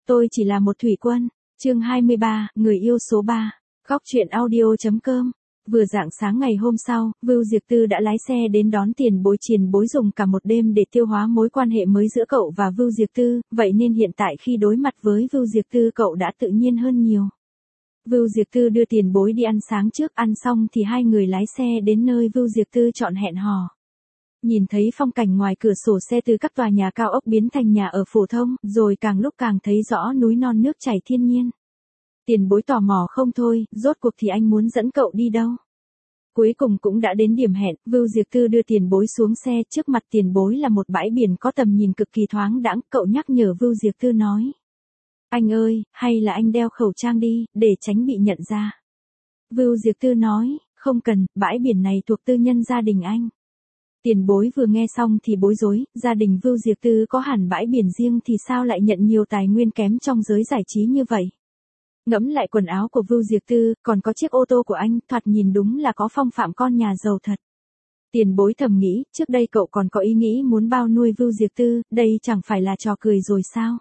Tôi chỉ là một thủy quân. Chương 23, người yêu số 3. Góc truyện audio.com. Vừa rạng sáng ngày hôm sau, Vưu Diệp Tư đã lái xe đến đón Tiền Bối dùng cả một đêm để tiêu hóa mối quan hệ mới giữa cậu và Vưu Diệp Tư, vậy nên hiện tại khi đối mặt với Vưu Diệp Tư cậu đã tự nhiên hơn nhiều. Vưu Diệp Tư đưa Tiền Bối đi ăn sáng trước, ăn xong thì hai người lái xe đến nơi Vưu Diệp Tư chọn hẹn hò. Nhìn thấy phong cảnh ngoài cửa sổ xe từ các tòa nhà cao ốc biến thành nhà ở phổ thông, rồi càng lúc càng thấy rõ núi non nước chảy thiên nhiên. Tiền Bối tò mò không thôi, rốt cuộc thì anh muốn dẫn cậu đi đâu? Cuối cùng cũng đã đến điểm hẹn, Vưu Diệp Tư đưa Tiền Bối xuống xe, trước mặt Tiền Bối là một bãi biển có tầm nhìn cực kỳ thoáng đãng, cậu nhắc nhở Vưu Diệp Tư nói. Anh ơi, hay là anh đeo khẩu trang đi, để tránh bị nhận ra. Vưu Diệp Tư nói, không cần, bãi biển này thuộc tư nhân gia đình anh. Tiền Bối vừa nghe xong thì bối rối, gia đình Vưu Diệp Tư có hẳn bãi biển riêng thì sao lại nhận nhiều tài nguyên kém trong giới giải trí như vậy? Ngẫm lại quần áo của Vưu Diệp Tư, còn có chiếc ô tô của anh, thoạt nhìn đúng là có phong phạm con nhà giàu thật. Tiền Bối thầm nghĩ, trước đây cậu còn có ý nghĩ muốn bao nuôi Vưu Diệp Tư, đây chẳng phải là trò cười rồi sao?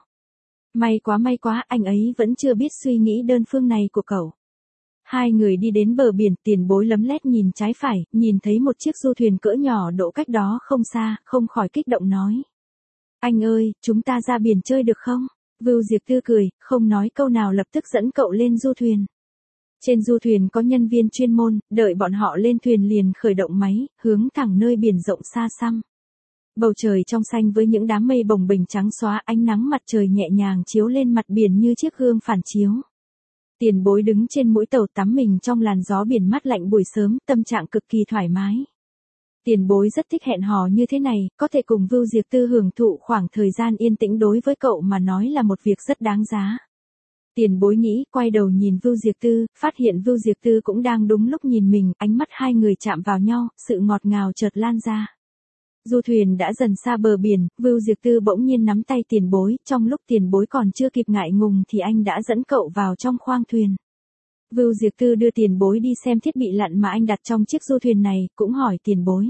May quá, anh ấy vẫn chưa biết suy nghĩ đơn phương này của cậu. Hai người đi đến bờ biển, Tiền Bối lấm lét nhìn trái phải, nhìn thấy một chiếc du thuyền cỡ nhỏ đỗ cách đó không xa, không khỏi kích động nói. Anh ơi, chúng ta ra biển chơi được không? Vưu Diệp Tư cười, không nói câu nào lập tức dẫn cậu lên du thuyền. Trên du thuyền có nhân viên chuyên môn, đợi bọn họ lên thuyền liền khởi động máy, hướng thẳng nơi biển rộng xa xăm. Bầu trời trong xanh với những đám mây bồng bềnh trắng xóa, ánh nắng mặt trời nhẹ nhàng chiếu lên mặt biển như chiếc gương phản chiếu. Tiền Bối đứng trên mũi tàu tắm mình trong làn gió biển mát lạnh buổi sớm, tâm trạng cực kỳ thoải mái. Tiền Bối rất thích hẹn hò như thế này, có thể cùng Vưu Diệp Tư hưởng thụ khoảng thời gian yên tĩnh đối với cậu mà nói là một việc rất đáng giá. Tiền Bối nghĩ, quay đầu nhìn Vưu Diệp Tư, phát hiện Vưu Diệp Tư cũng đang đúng lúc nhìn mình, ánh mắt hai người chạm vào nhau, sự ngọt ngào chợt lan ra. Du thuyền đã dần xa bờ biển, Vưu Diệp Tư bỗng nhiên nắm tay Tiền Bối, trong lúc Tiền Bối còn chưa kịp ngại ngùng thì anh đã dẫn cậu vào trong khoang thuyền. Vưu Diệp Tư đưa Tiền Bối đi xem thiết bị lặn mà anh đặt trong chiếc du thuyền này, cũng hỏi Tiền Bối.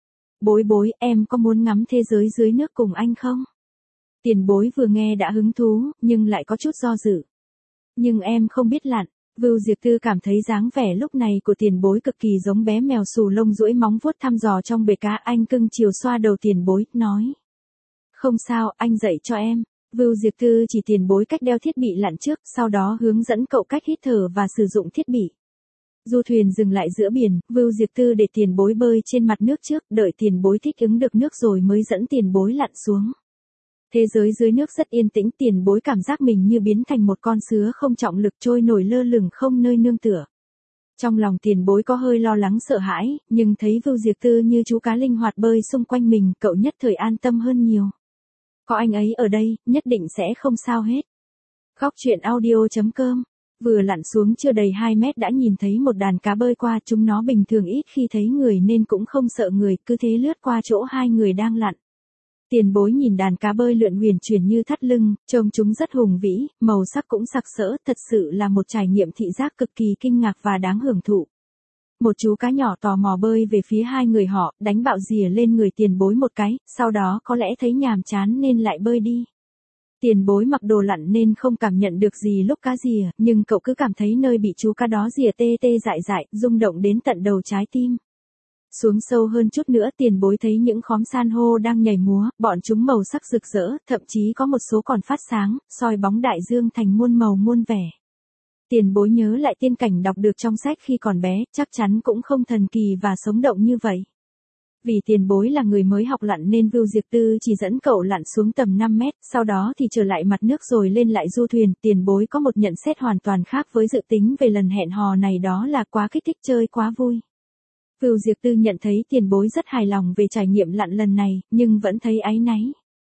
Bối, em có muốn ngắm thế giới dưới nước cùng anh không? Tiền Bối vừa nghe đã hứng thú, nhưng lại có chút do dự. Nhưng em không biết lặn. Vưu Diệp Tư cảm thấy dáng vẻ lúc này của Tiền Bối cực kỳ giống bé mèo xù lông duỗi móng vuốt thăm dò trong bể cá, anh cưng chiều xoa đầu Tiền Bối, nói. Không sao, anh dạy cho em. Vưu Diệp Tư chỉ Tiền Bối cách đeo thiết bị lặn trước, sau đó hướng dẫn cậu cách hít thở và sử dụng thiết bị. Du thuyền dừng lại giữa biển, Vưu Diệp Tư để Tiền Bối bơi trên mặt nước trước, đợi Tiền Bối thích ứng được nước rồi mới dẫn Tiền Bối lặn xuống. Thế giới dưới nước rất yên tĩnh, Tiền Bối cảm giác mình như biến thành một con sứa không trọng lực trôi nổi lơ lửng không nơi nương tựa. Trong lòng Tiền Bối có hơi lo lắng sợ hãi, nhưng thấy Vưu Diệp Tư như chú cá linh hoạt bơi xung quanh mình, cậu nhất thời an tâm hơn nhiều. Có anh ấy ở đây, nhất định sẽ không sao hết. Góc truyện audio.com. Vừa lặn xuống chưa đầy 2 mét đã nhìn thấy một đàn cá bơi qua, chúng nó bình thường ít khi thấy người nên cũng không sợ người, cứ thế lướt qua chỗ hai người đang lặn. Tiền Bối nhìn đàn cá bơi lượn huyền chuyển như thắt lưng, trông chúng rất hùng vĩ, màu sắc cũng sặc sỡ, thật sự là một trải nghiệm thị giác cực kỳ kinh ngạc và đáng hưởng thụ. Một chú cá nhỏ tò mò bơi về phía hai người họ, đánh bạo rìa lên người Tiền Bối một cái, sau đó có lẽ thấy nhàm chán nên lại bơi đi. Tiền Bối mặc đồ lặn nên không cảm nhận được gì lúc cá rìa, nhưng cậu cứ cảm thấy nơi bị chú cá đó rìa tê tê dại dại, rung động đến tận đầu trái tim. Xuống sâu hơn chút nữa, Tiền Bối thấy những khóm san hô đang nhảy múa, bọn chúng màu sắc rực rỡ, thậm chí có một số còn phát sáng, soi bóng đại dương thành muôn màu muôn vẻ. Tiền Bối nhớ lại tiên cảnh đọc được trong sách khi còn bé, chắc chắn cũng không thần kỳ và sống động như vậy. Vì Tiền Bối là người mới học lặn nên Vưu Diệp Tư chỉ dẫn cậu lặn xuống tầm 5 mét, sau đó thì trở lại mặt nước rồi lên lại du thuyền. Tiền Bối có một nhận xét hoàn toàn khác với dự tính về lần hẹn hò này, đó là quá kích thích, chơi quá vui. Vưu Diệp Tư nhận thấy Tiền Bối rất hài lòng về trải nghiệm lặn lần này, nhưng vẫn thấy áy náy.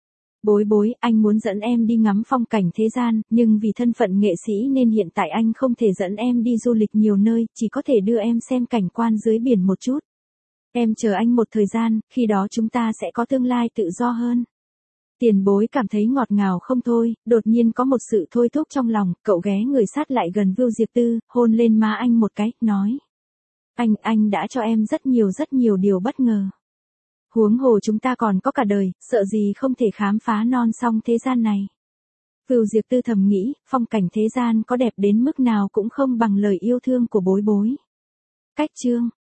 Bối, anh muốn dẫn em đi ngắm phong cảnh thế gian, nhưng vì thân phận nghệ sĩ nên hiện tại anh không thể dẫn em đi du lịch nhiều nơi, chỉ có thể đưa em xem cảnh quan dưới biển một chút. Em chờ anh một thời gian, khi đó chúng ta sẽ có tương lai tự do hơn. Tiền Bối cảm thấy ngọt ngào không thôi, đột nhiên có một sự thôi thúc trong lòng, cậu ghé người sát lại gần Vưu Diệp Tư, hôn lên má anh một cái, nói. Anh đã cho em rất nhiều điều bất ngờ. Huống hồ chúng ta còn có cả đời, sợ gì không thể khám phá non song thế gian này. Vưu Diệp Tư thầm nghĩ, phong cảnh thế gian có đẹp đến mức nào cũng không bằng lời yêu thương của Bối Bối. Cách chương